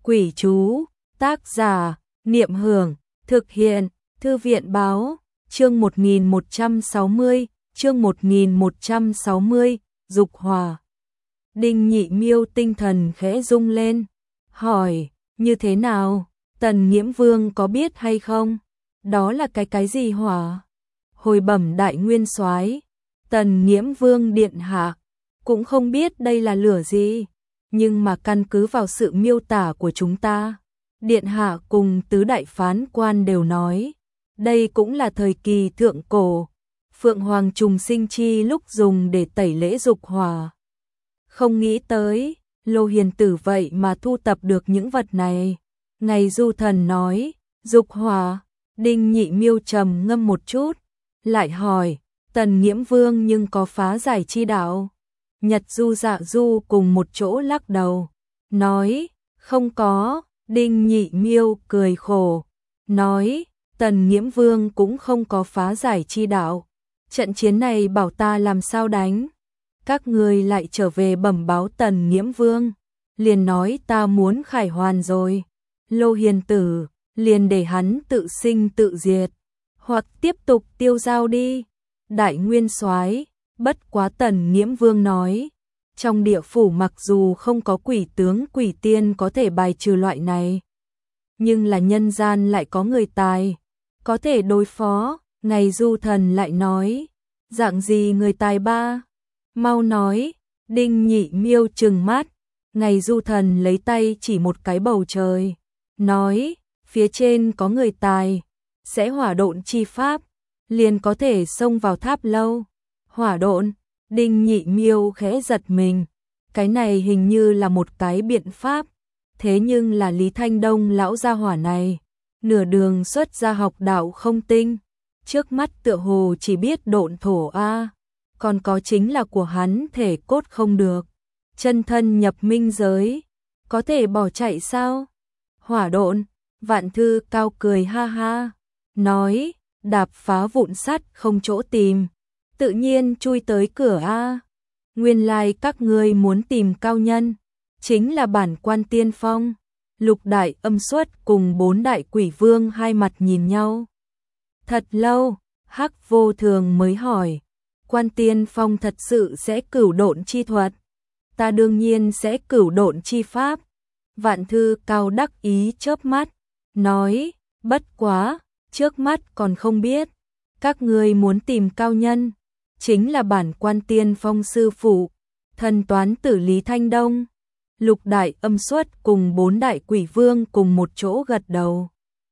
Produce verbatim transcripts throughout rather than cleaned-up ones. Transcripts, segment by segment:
Quỷ chú, tác giả, Niệm Hưởng, thực hiện, Thư viện báo, chương một nghìn một trăm sáu mươi, chương một nghìn một trăm sáu mươi, dục hỏa. Đinh Nhị Miêu tinh thần khẽ rung lên, hỏi, như thế nào, Tần Nghiễm Vương có biết hay không? Đó là cái cái gì hỏa? Hồi bẩm đại nguyên soái, Tần Nghiễm Vương điện hạ cũng không biết đây là lửa gì, nhưng mà căn cứ vào sự miêu tả của chúng ta, điện hạ cùng tứ đại phán quan đều nói, đây cũng là thời kỳ thượng cổ, Phượng Hoàng trùng sinh chi lúc dùng để tẩy lễ dục hỏa. Không nghĩ tới, Lô Hiền Tử vậy mà thu tập được những vật này. Ngày Du Thần nói, dục hỏa. Đinh Nhị Miêu trầm ngâm một chút, lại hỏi, Tần Nghiễm Vương nhưng có phá giải chi đạo? Nhật Du Dạ Du cùng một chỗ lắc đầu, nói, không có. Đinh Nhị Miêu cười khổ, nói, Tần Nghiễm Vương cũng không có phá giải chi đạo. Trận chiến này bảo ta làm sao đánh? Các người lại trở về bẩm báo Tần Nghiễm Vương, liền nói ta muốn khải hoàn rồi. Lô Hiền Tử, liền để hắn tự sinh tự diệt, hoặc tiếp tục tiêu dao đi. Đại nguyên soái, bất quá Tần Nghiễm Vương nói, trong địa phủ mặc dù không có quỷ tướng quỷ tiên có thể bài trừ loại này, nhưng là nhân gian lại có người tài, có thể đối phó. Ngày Du Thần lại nói, dạng gì người tài ba? Mau nói. Đinh Nhị Miêu trừng mắt, Ngày Du Thần lấy tay chỉ một cái bầu trời, nói, phía trên có người tài, sẽ hỏa độn chi pháp, liền có thể xông vào tháp lâu. Hỏa độn? Đinh Nhị Miêu khẽ giật mình, cái này hình như là một cái biện pháp, thế nhưng là Lý Thanh Đông lão gia hỏa này, nửa đường xuất ra học đạo không tinh, trước mắt tựa hồ chỉ biết độn thổ a, còn có chính là của hắn thể cốt không được, chân thân nhập minh giới, có thể bỏ chạy sao? Hỏa độn? Vạn Thư Cao cười ha ha, nói, đạp phá vụn sắt không chỗ tìm, tự nhiên chui tới cửa a. Nguyên lai các ngươi muốn tìm cao nhân, chính là bản quan tiên phong. Lục đại âm xuất cùng bốn đại quỷ vương hai mặt nhìn nhau. Thật lâu, Hắc Vô Thường mới hỏi, quan tiên phong thật sự sẽ cửu độn chi thuật? Ta đương nhiên sẽ cửu độn chi pháp. Vạn Thư Cao đắc ý chớp mắt, nói, bất quá, trước mắt còn không biết, các ngươi muốn tìm cao nhân, chính là bản quan tiên phong sư phụ, thần toán tử Lý Thanh Đông. Lục đại âm xuất cùng bốn đại quỷ vương cùng một chỗ gật đầu,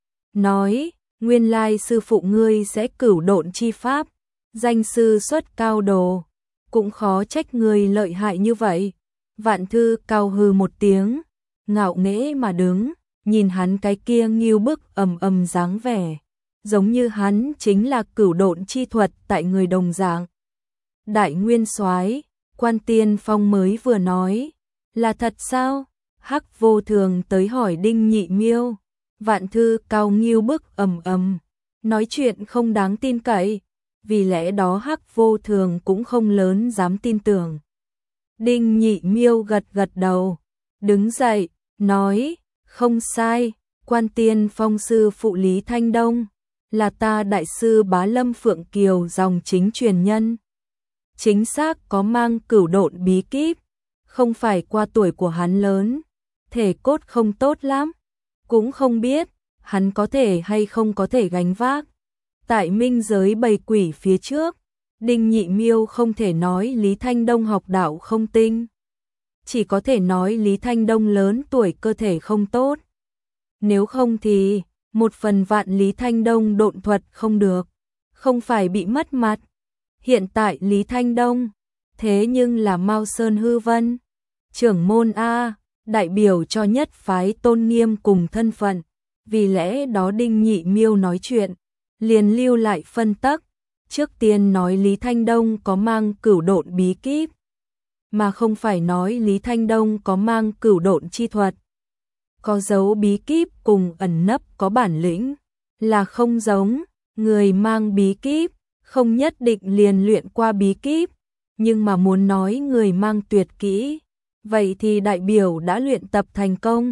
nói, nguyên lai sư phụ ngươi sẽ cửu độn chi pháp, danh sư xuất cao đồ, cũng khó trách ngươi lợi hại như vậy. Vạn Thư Cao hừ một tiếng, ngạo nghễ mà đứng, nhìn hắn cái kia nghiêu bức ầm ầm dáng vẻ, giống như hắn chính là cửu độn chi thuật tại người đồng dạng. Đại nguyên soái, quan tiên phong mới vừa nói, là thật sao? Hắc Vô Thường tới hỏi Đinh Nhị Miêu. Vạn Thư Cao nghiêu bức ầm ầm, nói chuyện không đáng tin cậy, vì lẽ đó Hắc Vô Thường cũng không lớn dám tin tưởng. Đinh Nhị Miêu gật gật đầu, đứng dậy, nói, không sai, quan tiên phong sư phụ Lý Thanh Đông, là ta đại sư Bá Lâm Phượng Kiều dòng chính truyền nhân. Chính xác có mang cửu độn bí kíp, không phải qua tuổi của hắn lớn, thể cốt không tốt lắm, cũng không biết, hắn có thể hay không có thể gánh vác. Tại minh giới bầy quỷ phía trước, Đinh Nhị Miêu không thể nói Lý Thanh Đông học đạo không tinh, chỉ có thể nói Lý Thanh Đông lớn tuổi cơ thể không tốt. Nếu không thì, một phần vạn Lý Thanh Đông độn thuật không được, không phải bị mất mặt. Hiện tại Lý Thanh Đông, thế nhưng là Mao Sơn Hư Vân, trưởng môn A, đại biểu cho nhất phái tôn nghiêm cùng thân phận, vì lẽ đó Đinh Nhị Miêu nói chuyện, liền lưu lại phân tắc, trước tiên nói Lý Thanh Đông có mang cửu độn bí kíp, mà không phải nói Lý Thanh Đông có mang cửu độn chi thuật. Có dấu bí kíp cùng ẩn nấp có bản lĩnh, là không giống, người mang bí kíp, không nhất định liền luyện qua bí kíp, nhưng mà muốn nói người mang tuyệt kỹ, vậy thì đại biểu đã luyện tập thành công,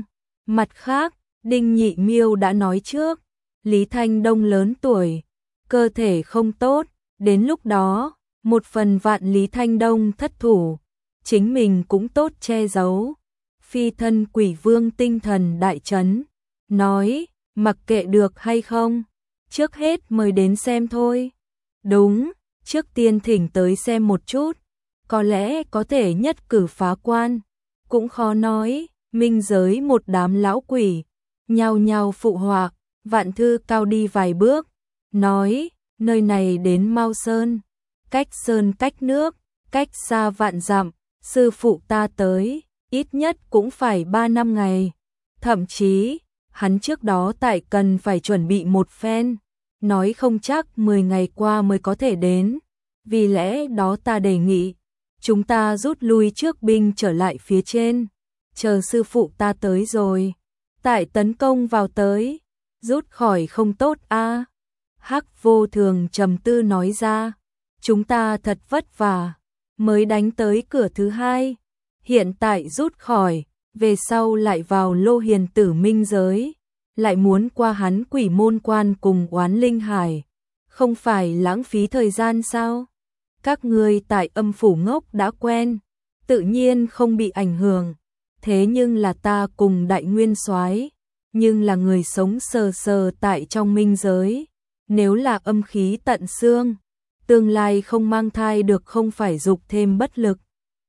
Mặt khác, Đinh Nhị Miêu đã nói trước, Lý Thanh Đông lớn tuổi, cơ thể không tốt, đến lúc đó, một phần vạn Lý Thanh Đông thất thủ, chính mình cũng tốt che giấu. Phi thân quỷ vương tinh thần đại chấn, nói, mặc kệ được hay không, trước hết mời đến xem thôi. Đúng, trước tiên thỉnh tới xem một chút, có lẽ có thể nhất cử phá quan, cũng khó nói. Minh giới một đám lão quỷ, nhao nhao phụ họa. Vạn Thư Cao đi vài bước, nói, nơi này đến Mao Sơn, cách sơn cách nước, cách xa vạn dặm, sư phụ ta tới, ít nhất cũng phải ba năm ngày. Thậm chí, hắn trước đó tại cần phải chuẩn bị một phen, nói không chắc mười ngày qua mới có thể đến. Vì lẽ đó ta đề nghị, chúng ta rút lui trước binh trở lại phía trên, chờ sư phụ ta tới rồi, tại tấn công vào tới, rút khỏi không tốt a. À. Hắc Vô Thường trầm tư nói ra, chúng ta thật vất vả, mới đánh tới cửa thứ hai, hiện tại rút khỏi, về sau lại vào Lô Hiền Tử minh giới, lại muốn qua hắn Quỷ Môn Quan cùng Oán Linh Hải, không phải lãng phí thời gian sao? Các ngươi tại âm phủ ngốc đã quen, tự nhiên không bị ảnh hưởng, thế nhưng là ta cùng Đại Nguyên Soái, nhưng là người sống sờ sờ tại trong minh giới, nếu là âm khí tận xương, tương lai không mang thai được không phải dục thêm bất lực.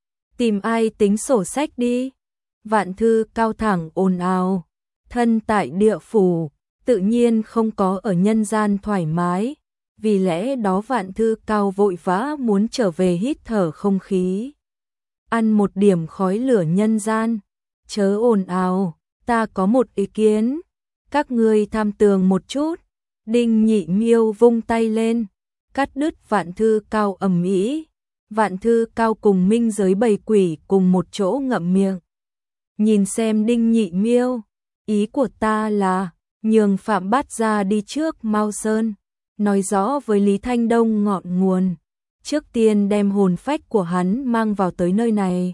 Tìm ai tính sổ sách đi. Vạn Thư Cao thẳng ồn ào, thân tại địa phủ, tự nhiên không có ở nhân gian thoải mái, vì lẽ đó Vạn Thư Cao vội vã muốn trở về hít thở không khí. Ăn một điểm khói lửa nhân gian, chớ ồn ào, ta có một ý kiến, các ngươi tham tường một chút. Đinh Nhị Miêu vung tay lên, cắt đứt Vạn Thư Cao ầm ĩ. Vạn Thư Cao cùng minh giới bầy quỷ cùng một chỗ ngậm miệng. Nhìn xem Đinh Nhị Miêu, ý của ta là nhường Phạm Bát Gia đi trước Mao Sơn, nói rõ với Lý Thanh Đông ngọn nguồn, trước tiên đem hồn phách của hắn mang vào tới nơi này.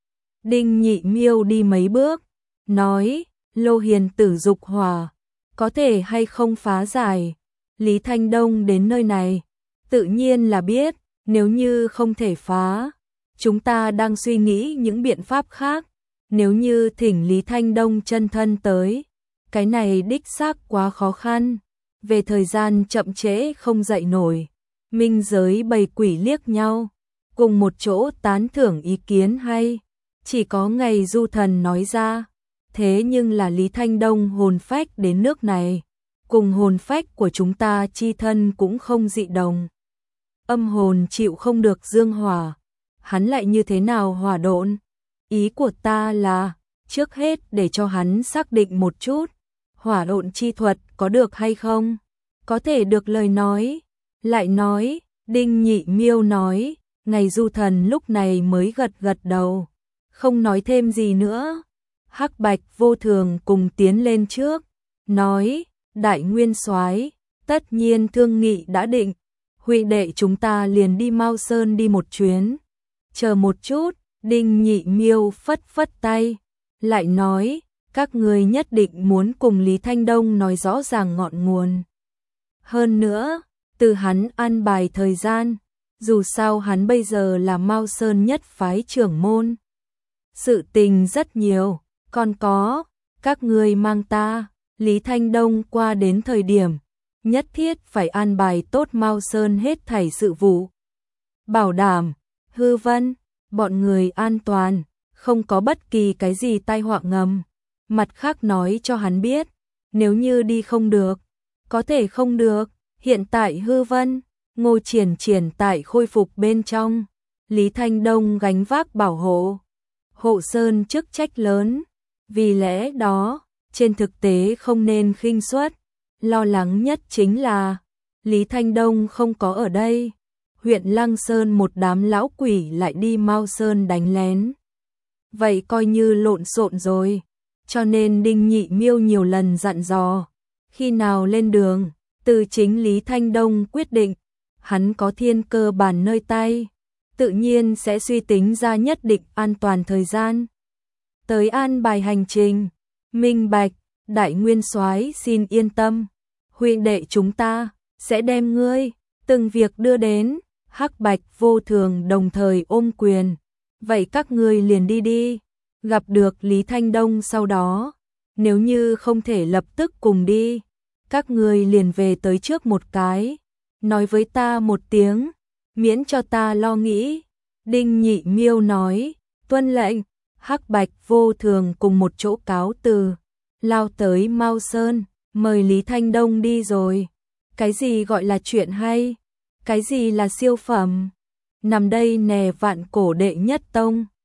Đinh Nhị Miêu đi mấy bước, nói, Lô Hiền Tử dục hỏa, có thể hay không phá giải. Lý Thanh Đông đến nơi này, tự nhiên là biết, nếu như không thể phá, chúng ta đang suy nghĩ những biện pháp khác. Nếu như thỉnh Lý Thanh Đông chân thân tới, cái này đích xác quá khó khăn, về thời gian chậm trễ không dậy nổi. Minh giới bầy quỷ liếc nhau, cùng một chỗ tán thưởng ý kiến hay, chỉ có ngày Du Thần nói ra, thế nhưng là Lý Thanh Đông hồn phách đến nước này, cùng hồn phách của chúng ta chi thân cũng không dị đồng. Âm hồn chịu không được dương hỏa, hắn lại như thế nào hỏa độn? Ý của ta là, trước hết để cho hắn xác định một chút, hỏa độn chi thuật có được hay không? Có thể được lời nói, lại nói, Đinh Nhị Miêu nói, ngày Du Thần lúc này mới gật gật đầu, không nói thêm gì nữa. Hắc Bạch Vô Thường cùng tiến lên trước, nói, Đại Nguyên Soái, tất nhiên thương nghị đã định, huynh đệ chúng ta liền đi Mao Sơn đi một chuyến. Chờ một chút. Đinh Nhị Miêu phất phất tay, lại nói, các người nhất định muốn cùng Lý Thanh Đông nói rõ ràng ngọn nguồn. Hơn nữa, từ hắn an bài thời gian, dù sao hắn bây giờ là Mao Sơn nhất phái trưởng môn. Sự tình rất nhiều, còn có, các người mang ta, Lý Thanh Đông qua đến thời điểm, nhất thiết phải an bài tốt Mao Sơn hết thảy sự vụ. Bảo đảm, Hư Vân, bọn người an toàn, không có bất kỳ cái gì tai họa ngầm. Mặt khác nói cho hắn biết, nếu như đi không được, có thể không được, hiện tại Hư Vân, Ngô Triển Triển tại khôi phục bên trong, Lý Thanh Đông gánh vác bảo hộ, hộ sơn chức trách lớn, vì lẽ đó, trên thực tế không nên khinh suất, lo lắng nhất chính là, Lý Thanh Đông không có ở đây. Huyện Lăng Sơn một đám lão quỷ lại đi Mao Sơn đánh lén. Vậy coi như lộn xộn rồi, cho nên Đinh Nhị Miêu nhiều lần dặn dò, khi nào lên đường, từ chính Lý Thanh Đông quyết định, hắn có thiên cơ bản nơi tay, tự nhiên sẽ suy tính ra nhất định an toàn thời gian. Tới an bài hành trình, Minh bạch, Đại Nguyên Soái xin yên tâm, huynh đệ chúng ta sẽ đem ngươi từng việc đưa đến. Hắc Bạch Vô Thường đồng thời ôm quyền, vậy các ngươi liền đi đi, gặp được Lý Thanh Đông sau đó, nếu như không thể lập tức cùng đi, các ngươi liền về tới trước một cái, nói với ta một tiếng, miễn cho ta lo nghĩ. Đinh Nhị Miêu nói, tuân lệnh. Hắc Bạch Vô Thường cùng một chỗ cáo từ, lao tới Mao Sơn, mời Lý Thanh Đông đi rồi. Cái gì gọi là chuyện hay? Cái gì là siêu phẩm? Nằm đây nè vạn cổ đệ nhất tông.